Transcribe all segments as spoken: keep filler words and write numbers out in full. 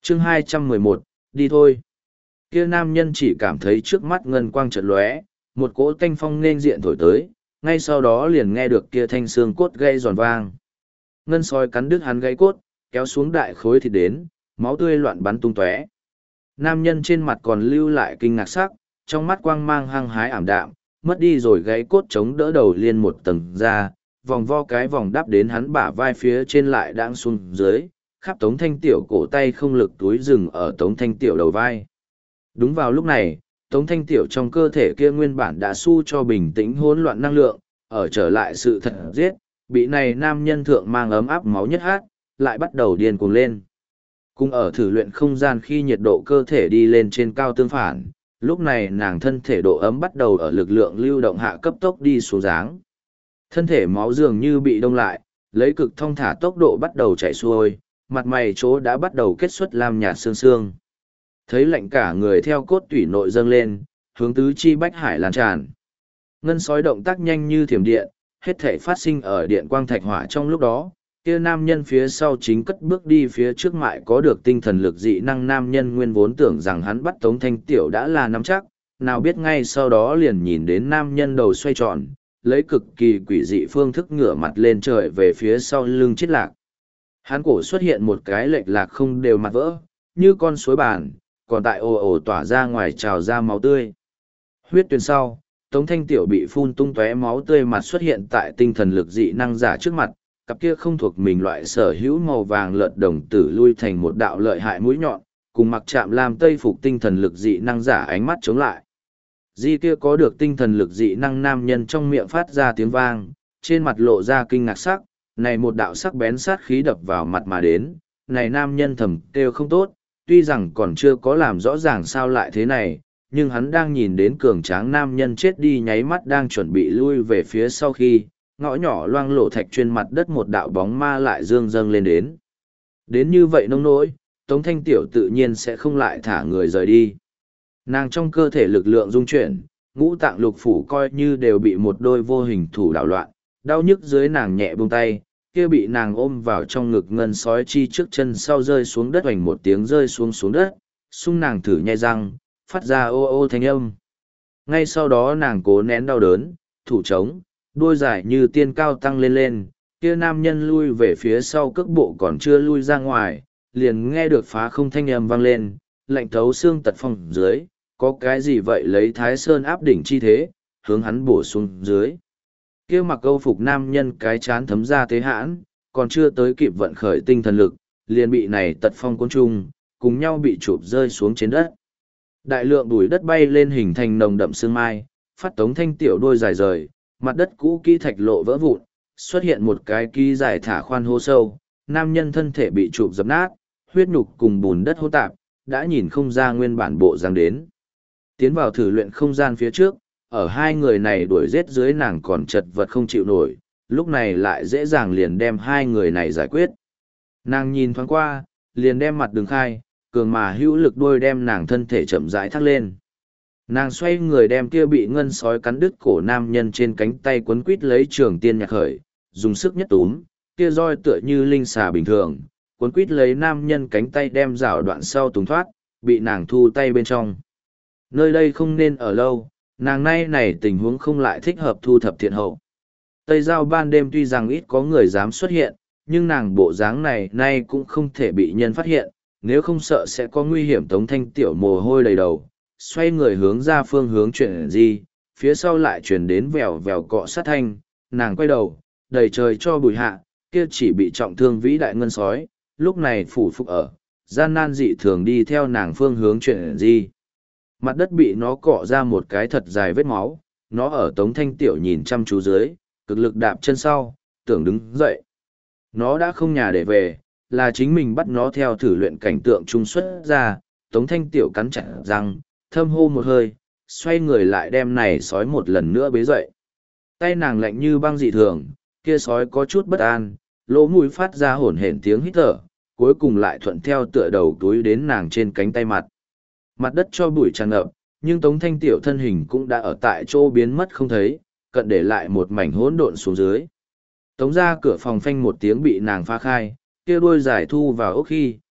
chương hai trăm mười một, đi thôi. Kia nam nhân chỉ cảm thấy trước mắt ngân quang chợt lóe, một cỗ tanh phong nên diện thổi tới, ngay sau đó liền nghe được kia thanh xương cốt gây giòn vang. Ngân sói cắn đứt hắn gáy cốt, kéo xuống đại khối thịt đến, máu tươi loạn bắn tung tóe. Nam nhân trên mặt còn lưu lại kinh ngạc sắc, trong mắt quang mang hăng hái ảm đạm, mất đi rồi gáy cốt chống đỡ đầu liên một tầng ra, vòng vo cái vòng đắp đến hắn bả vai phía trên lại đang xuống dưới, khắp Tống Thanh Tiểu cổ tay không lực túi rừng ở Tống Thanh Tiểu đầu vai. Đúng vào lúc này, Tống Thanh Tiểu trong cơ thể kia nguyên bản đã su cho bình tĩnh hỗn loạn năng lượng, ở trở lại sự thật giết, bị này nam nhân thượng mang ấm áp máu nhất hát, lại bắt đầu điên cuồng lên. Cùng ở thử luyện không gian khi nhiệt độ cơ thể đi lên trên cao tương phản, lúc này nàng thân thể độ ấm bắt đầu ở lực lượng lưu động hạ cấp tốc đi xuống dáng. Thân thể máu dường như bị đông lại, lấy cực thong thả tốc độ bắt đầu chảy xuôi, mặt mày chỗ đã bắt đầu kết xuất lam nhạt xương xương. Thấy lạnh cả người theo cốt tủy nội dâng lên, hướng tứ chi bách hải lan tràn. Ngân sói động tác nhanh như thiểm điện, hết thể phát sinh ở điện quang thạch hỏa trong lúc đó, kia nam nhân phía sau chính cất bước đi phía trước mại có được tinh thần lực dị năng nam nhân nguyên vốn tưởng rằng hắn bắt Tống Thanh Tiểu đã là nắm chắc, nào biết ngay sau đó liền nhìn đến nam nhân đầu xoay tròn, lấy cực kỳ quỷ dị phương thức ngửa mặt lên trời về phía sau lưng chết lạc. Hắn cổ xuất hiện một cái lệch lạc không đều mặt vỡ, như con suối bàn, còn tại ồ ồ tỏa ra ngoài trào ra máu tươi. Huyết tuyền sau, Tống Thanh Tiểu bị phun tung tóe máu tươi mặt xuất hiện tại tinh thần lực dị năng giả trước mặt, cặp kia không thuộc mình loại sở hữu màu vàng lợn đồng tử lui thành một đạo lợi hại mũi nhọn, cùng mặc chạm làm tây phục tinh thần lực dị năng giả ánh mắt chống lại. Di kia có được tinh thần lực dị năng nam nhân trong miệng phát ra tiếng vang, trên mặt lộ ra kinh ngạc sắc, này một đạo sắc bén sát khí đập vào mặt mà đến, này nam nhân thầm kêu không tốt, tuy rằng còn chưa có làm rõ ràng sao lại thế này, nhưng hắn đang nhìn đến cường tráng nam nhân chết đi nháy mắt đang chuẩn bị lui về phía sau khi, ngõ nhỏ loang lổ thạch trên mặt đất một đạo bóng ma lại dương dâng lên đến. Đến như vậy nông nỗi, Tống Thanh Tiểu tự nhiên sẽ không lại thả người rời đi. Nàng trong cơ thể lực lượng dung chuyển, ngũ tạng lục phủ coi như đều bị một đôi vô hình thủ đảo loạn, đau nhức dưới nàng nhẹ buông tay, kia bị nàng ôm vào trong ngực ngân sói chi trước chân sau rơi xuống đất hoành một tiếng rơi xuống xuống đất, sung nàng thử nhai răng, phát ra ô ô thanh âm. Ngay sau đó nàng cố nén đau đớn, thủ trống, đuôi dài như tiên cao tăng lên lên, kia nam nhân lui về phía sau cước bộ còn chưa lui ra ngoài, liền nghe được phá không thanh âm vang lên, lạnh thấu xương tật phong dưới, có cái gì vậy lấy Thái Sơn áp đỉnh chi thế, hướng hắn bổ xuống dưới. Kia mặc câu phục nam nhân cái chán thấm ra thế hãn, còn chưa tới kịp vận khởi tinh thần lực, liền bị này tật phong cuốn chung, cùng nhau bị chụp rơi xuống trên đất. Đại lượng bụi đất bay lên hình thành nồng đậm sương mai, phát Tống Thanh Tiểu đôi dài rời, mặt đất cũ kỹ thạch lộ vỡ vụn, xuất hiện một cái ký dài thả khoan hô sâu, nam nhân thân thể bị chụp dập nát, huyết nhục cùng bùn đất hỗn tạp, đã nhìn không ra nguyên bản bộ dáng đến. Tiến vào thử luyện không gian phía trước, ở hai người này đuổi giết dưới nàng còn chật vật không chịu nổi, lúc này lại dễ dàng liền đem hai người này giải quyết. Nàng nhìn thoáng qua, liền đem mặt đường khai, cường mà hữu lực đuôi đem nàng thân thể chậm rãi thắt lên. Nàng xoay người đem kia bị ngân sói cắn đứt cổ nam nhân trên cánh tay quấn quít lấy trường tiên nhạc khởi, dùng sức nhất túm, kia roi tựa như linh xà bình thường, quấn quít lấy nam nhân cánh tay đem rảo đoạn sau túng thoát, bị nàng thu tay bên trong. Nơi đây không nên ở lâu, nàng nay này tình huống không lại thích hợp thu thập thiện hậu. Tây Giao ban đêm tuy rằng ít có người dám xuất hiện, nhưng nàng bộ dáng này nay cũng không thể bị nhân phát hiện, nếu không sợ sẽ có nguy hiểm. Tống Thanh Tiểu mồ hôi đầy đầu, xoay người hướng ra phương hướng chuyển gì, phía sau lại chuyển đến vèo vèo cọ sát thanh, nàng quay đầu, đầy trời cho bùi hạ, kia chỉ bị trọng thương vĩ đại ngân sói, lúc này phủ phục ở, gian nan dị thường đi theo nàng phương hướng chuyển gì. Mặt đất bị nó cọ ra một cái thật dài vết máu, nó ở Tống Thanh Tiểu nhìn chăm chú dưới, cực lực đạp chân sau, tưởng đứng dậy. Nó đã không nhà để về, là chính mình bắt nó theo thử luyện cảnh tượng trung xuất ra, Tống Thanh Tiểu cắn chặt răng, thâm hô một hơi, xoay người lại đem này sói một lần nữa bế dậy. Tay nàng lạnh như băng dị thường, kia sói có chút bất an, lỗ mũi phát ra hổn hển tiếng hít thở, cuối cùng lại thuận theo tựa đầu túi đến nàng trên cánh tay mặt. Mặt đất cho bụi tràn ngập, nhưng Tống Thanh Tiểu thân hình cũng đã ở tại chỗ biến mất không thấy, cận để lại một mảnh hỗn độn xuống dưới. Tống ra cửa phòng phanh một tiếng bị nàng phá khai, kia đuôi giải thu vào ốc khi,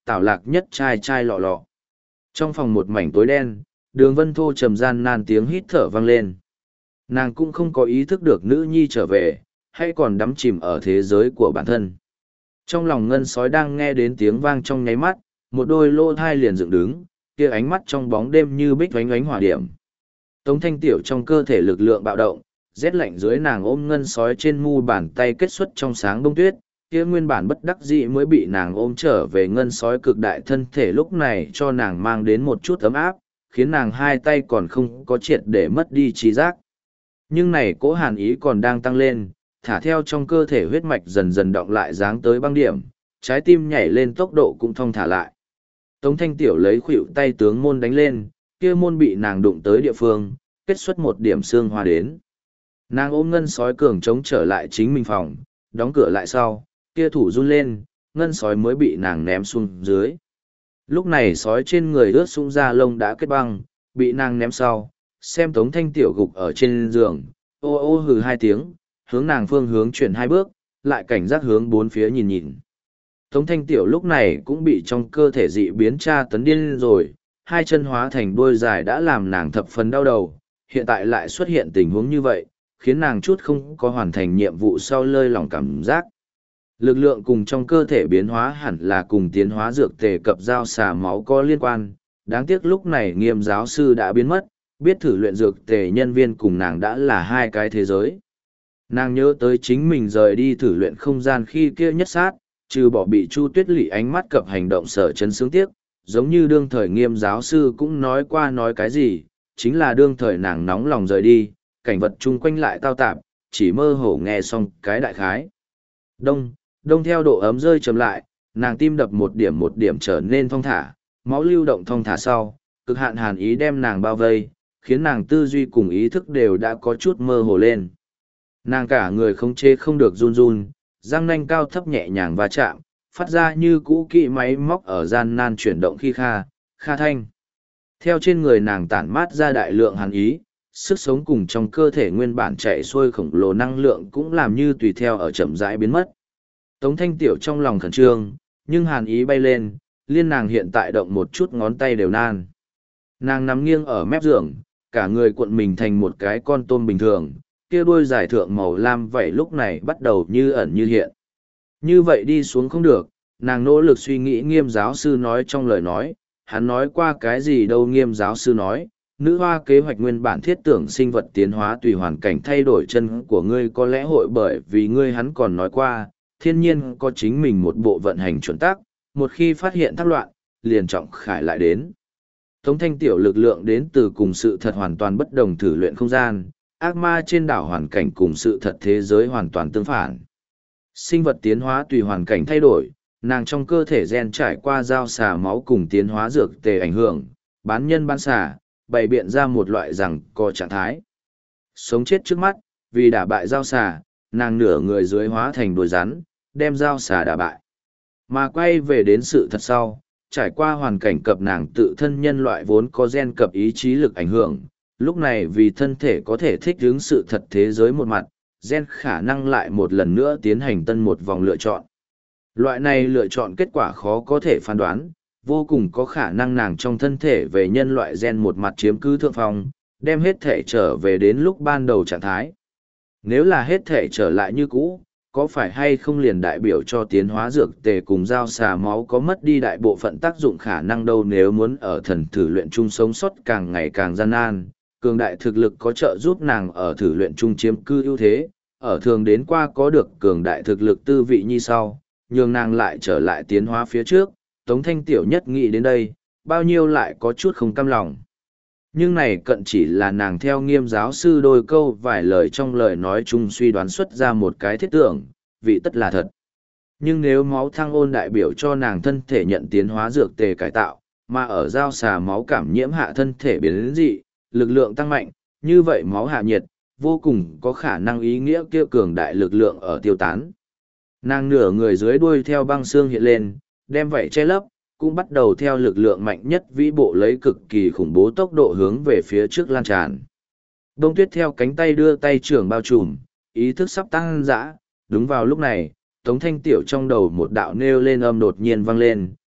tảo lạc nhất chai chai lọ lọ. Trong phòng một mảnh tối đen, Đường Vân Thô trầm gian nan tiếng hít thở vang lên. Nàng cũng không có ý thức được nữ nhi trở về, hay còn đắm chìm ở thế giới của bản thân. Trong lòng ngân sói đang nghe đến tiếng vang trong nháy mắt, một đôi lô thai liền dựng đứng, kia ánh mắt trong bóng đêm như bích oánh oánh hỏa điểm. Tống Thanh Tiểu trong cơ thể lực lượng bạo động, rét lạnh dưới nàng ôm ngân sói trên mu bàn tay kết xuất trong sáng đông tuyết, kia nguyên bản bất đắc dĩ mới bị nàng ôm trở về ngân sói cực đại thân thể lúc này cho nàng mang đến một chút ấm áp, khiến nàng hai tay còn không có triệt để mất đi trí giác. Nhưng này cỗ hàn ý còn đang tăng lên, thả theo trong cơ thể huyết mạch dần dần động lại dáng tới băng điểm, trái tim nhảy lên tốc độ cũng thong thả lại. Tống Thanh Tiểu lấy khuỷu tay tướng môn đánh lên, kia môn bị nàng đụng tới địa phương, kết xuất một điểm xương hoa đến. Nàng ôm ngân sói cường chống trở lại chính mình phòng, đóng cửa lại sau, kia thủ run lên, ngân sói mới bị nàng ném xuống dưới. Lúc này sói trên người ướt sũng da lông đã kết băng, bị nàng ném sau, xem Tống Thanh Tiểu gục ở trên giường, ô ô hừ hai tiếng, hướng nàng phương hướng chuyển hai bước, lại cảnh giác hướng bốn phía nhìn nhìn. Tống Thanh Tiểu lúc này cũng bị trong cơ thể dị biến tra tấn điên rồi, hai chân hóa thành đuôi dài đã làm nàng thập phần đau đầu, hiện tại lại xuất hiện tình huống như vậy, khiến nàng chút không có hoàn thành nhiệm vụ sau lơi lỏng cảm giác. Lực lượng cùng trong cơ thể biến hóa hẳn là cùng tiến hóa dược tề cập dao xà máu có liên quan, đáng tiếc lúc này Nghiêm giáo sư đã biến mất, biết thử luyện dược tề nhân viên cùng nàng đã là hai cái thế giới. Nàng nhớ tới chính mình rời đi thử luyện không gian khi kia nhất sát, trừ bỏ bị Chu Tuyết Lị ánh mắt cập hành động sở chấn sướng tiếc, giống như đương thời Nghiêm giáo sư cũng nói qua nói cái gì, chính là đương thời nàng nóng lòng rời đi, cảnh vật chung quanh lại tao tạp, chỉ mơ hồ nghe xong cái đại khái. Đông, đông theo độ ấm rơi chậm lại, nàng tim đập một điểm một điểm trở nên thong thả, máu lưu động thong thả sau, cực hạn hàn ý đem nàng bao vây, khiến nàng tư duy cùng ý thức đều đã có chút mơ hồ lên. Nàng cả người không chế không được run run, răng nanh cao thấp nhẹ nhàng va chạm, phát ra như cũ kỵ máy móc ở gian nan chuyển động khi kha, kha thanh. Theo trên người nàng tản mát ra đại lượng hàn ý, sức sống cùng trong cơ thể nguyên bản chạy xuôi khổng lồ năng lượng cũng làm như tùy theo ở chậm rãi biến mất. Tống Thanh Tiểu trong lòng khẩn trương, nhưng hàn ý bay lên, liên nàng hiện tại động một chút ngón tay đều nan. Nàng nằm nghiêng ở mép giường, cả người cuộn mình thành một cái con tôm bình thường, kia đuôi dài thượng màu lam vậy lúc này bắt đầu như ẩn như hiện. Như vậy đi xuống không được, nàng nỗ lực suy nghĩ Nghiêm giáo sư nói trong lời nói, hắn nói qua cái gì đâu. Nghiêm giáo sư nói, nữ hoa kế hoạch nguyên bản thiết tưởng sinh vật tiến hóa tùy hoàn cảnh thay đổi chân của ngươi có lẽ hội bởi vì ngươi hắn còn nói qua, thiên nhiên có chính mình một bộ vận hành chuẩn tắc, một khi phát hiện thác loạn, liền trọng khải lại đến. Tống Thanh Tiểu lực lượng đến từ cùng sự thật hoàn toàn bất đồng thử luyện không gian, ác ma trên đảo hoàn cảnh cùng sự thật thế giới hoàn toàn tương phản. Sinh vật tiến hóa tùy hoàn cảnh thay đổi, nàng trong cơ thể gen trải qua giao xà máu cùng tiến hóa dược tề ảnh hưởng, bán nhân bán xà, bày biện ra một loại rằng có trạng thái. Sống chết trước mắt, vì đả bại giao xà, nàng nửa người dưới hóa thành đuôi rắn, đem giao xà đả bại. Mà quay về đến sự thật sau, trải qua hoàn cảnh cập nàng tự thân nhân loại vốn có gen cập ý chí lực ảnh hưởng, lúc này vì thân thể có thể thích ứng sự thật thế giới một mặt, gen khả năng lại một lần nữa tiến hành tân một vòng lựa chọn. Loại này lựa chọn kết quả khó có thể phán đoán, vô cùng có khả năng nàng trong thân thể về nhân loại gen một mặt chiếm cứ thượng phong, đem hết thể trở về đến lúc ban đầu trạng thái. Nếu là hết thể trở lại như cũ, có phải hay không liền đại biểu cho tiến hóa dược tề cùng giao xà máu có mất đi đại bộ phận tác dụng khả năng đâu. Nếu muốn ở thần thử luyện chung sống sót càng ngày càng gian nan, cường đại thực lực có trợ giúp nàng ở thử luyện chung chiếm cư ưu thế, ở thường đến qua có được cường đại thực lực tư vị như sau, nhường nàng lại trở lại tiến hóa phía trước. Tống Thanh Tiểu nhất nghĩ đến đây, bao nhiêu lại có chút không cam lòng. Nhưng này cận chỉ là nàng theo Nghiêm giáo sư đôi câu vài lời trong lời nói chung suy đoán xuất ra một cái thiết tưởng, vị tất là thật. Nhưng nếu máu thăng ôn đại biểu cho nàng thân thể nhận tiến hóa dược tề cải tạo, mà ở giao xà máu cảm nhiễm hạ thân thể biến đến dị, lực lượng tăng mạnh, như vậy máu hạ nhiệt, vô cùng có khả năng ý nghĩa kia cường đại lực lượng ở tiêu tán. Nàng nửa người dưới đuôi theo băng xương hiện lên, đem vậy che lấp, cũng bắt đầu theo lực lượng mạnh nhất vĩ bộ lấy cực kỳ khủng bố tốc độ hướng về phía trước lan tràn. Đông Tuyết theo cánh tay đưa tay trưởng bao trùm, ý thức sắp tăng dã. Đúng vào lúc này, Tống Thanh Tiểu trong đầu một đạo nêu lên âm đột nhiên vang lên,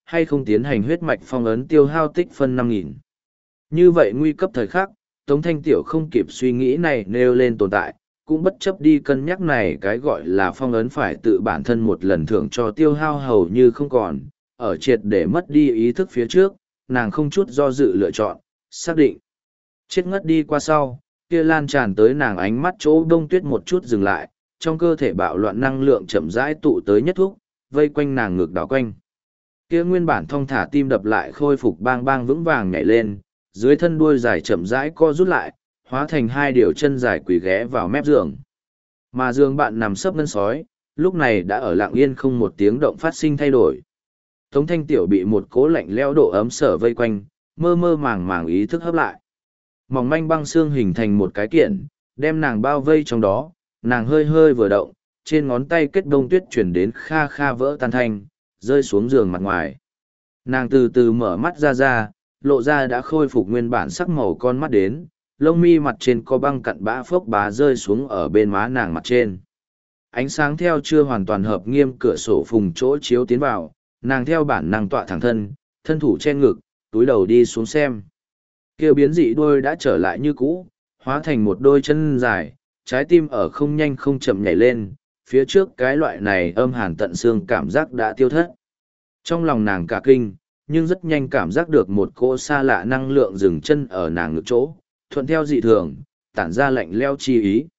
hay không tiến hành huyết mạch phong ấn tiêu hao tích phân năm nghìn. Như vậy nguy cấp thời khắc, Tống Thanh Tiểu không kịp suy nghĩ này nêu lên tồn tại, cũng bất chấp đi cân nhắc này cái gọi là phong ấn phải tự bản thân một lần thưởng cho tiêu hao hầu như không còn, ở triệt để mất đi ý thức phía trước, nàng không chút do dự lựa chọn, xác định. Chết ngất đi qua sau, kia lan tràn tới nàng ánh mắt chỗ đông tuyết một chút dừng lại, trong cơ thể bạo loạn năng lượng chậm rãi tụ tới nhất thúc, vây quanh nàng ngược đảo quanh. Kia nguyên bản thong thả tim đập lại khôi phục bang bang vững vàng nhảy lên, dưới thân đuôi dài chậm rãi co rút lại, hóa thành hai điều chân dài quỳ ghé vào mép giường. Mà giường bạn nằm sấp ngân sói, lúc này đã ở lặng yên không một tiếng động phát sinh thay đổi. Tống Thanh Tiểu bị một cố lạnh lẽo độ ấm sở vây quanh, mơ mơ màng màng ý thức hấp lại. Mỏng manh băng xương hình thành một cái kiện, đem nàng bao vây trong đó, nàng hơi hơi vừa động, trên ngón tay kết đông tuyết chuyển đến kha kha vỡ tan thanh, rơi xuống giường mặt ngoài. Nàng từ từ mở mắt ra ra, lộ ra đã khôi phục nguyên bản sắc màu con mắt đến, lông mi mặt trên có băng cặn bã phốc bá rơi xuống ở bên má nàng mặt trên. Ánh sáng theo chưa hoàn toàn hợp nghiêm cửa sổ phùng chỗ chiếu tiến vào, nàng theo bản năng tọa thẳng thân, thân thủ che ngực, túi đầu đi xuống xem. Kêu biến dị đôi đã trở lại như cũ, hóa thành một đôi chân dài, trái tim ở không nhanh không chậm nhảy lên, phía trước cái loại này âm hàn tận xương cảm giác đã tiêu thất. Trong lòng nàng cả kinh, nhưng rất nhanh cảm giác được một cỗ xa lạ năng lượng dừng chân ở nàng ngực chỗ, thuận theo dị thường, tản ra lạnh leo chi ý.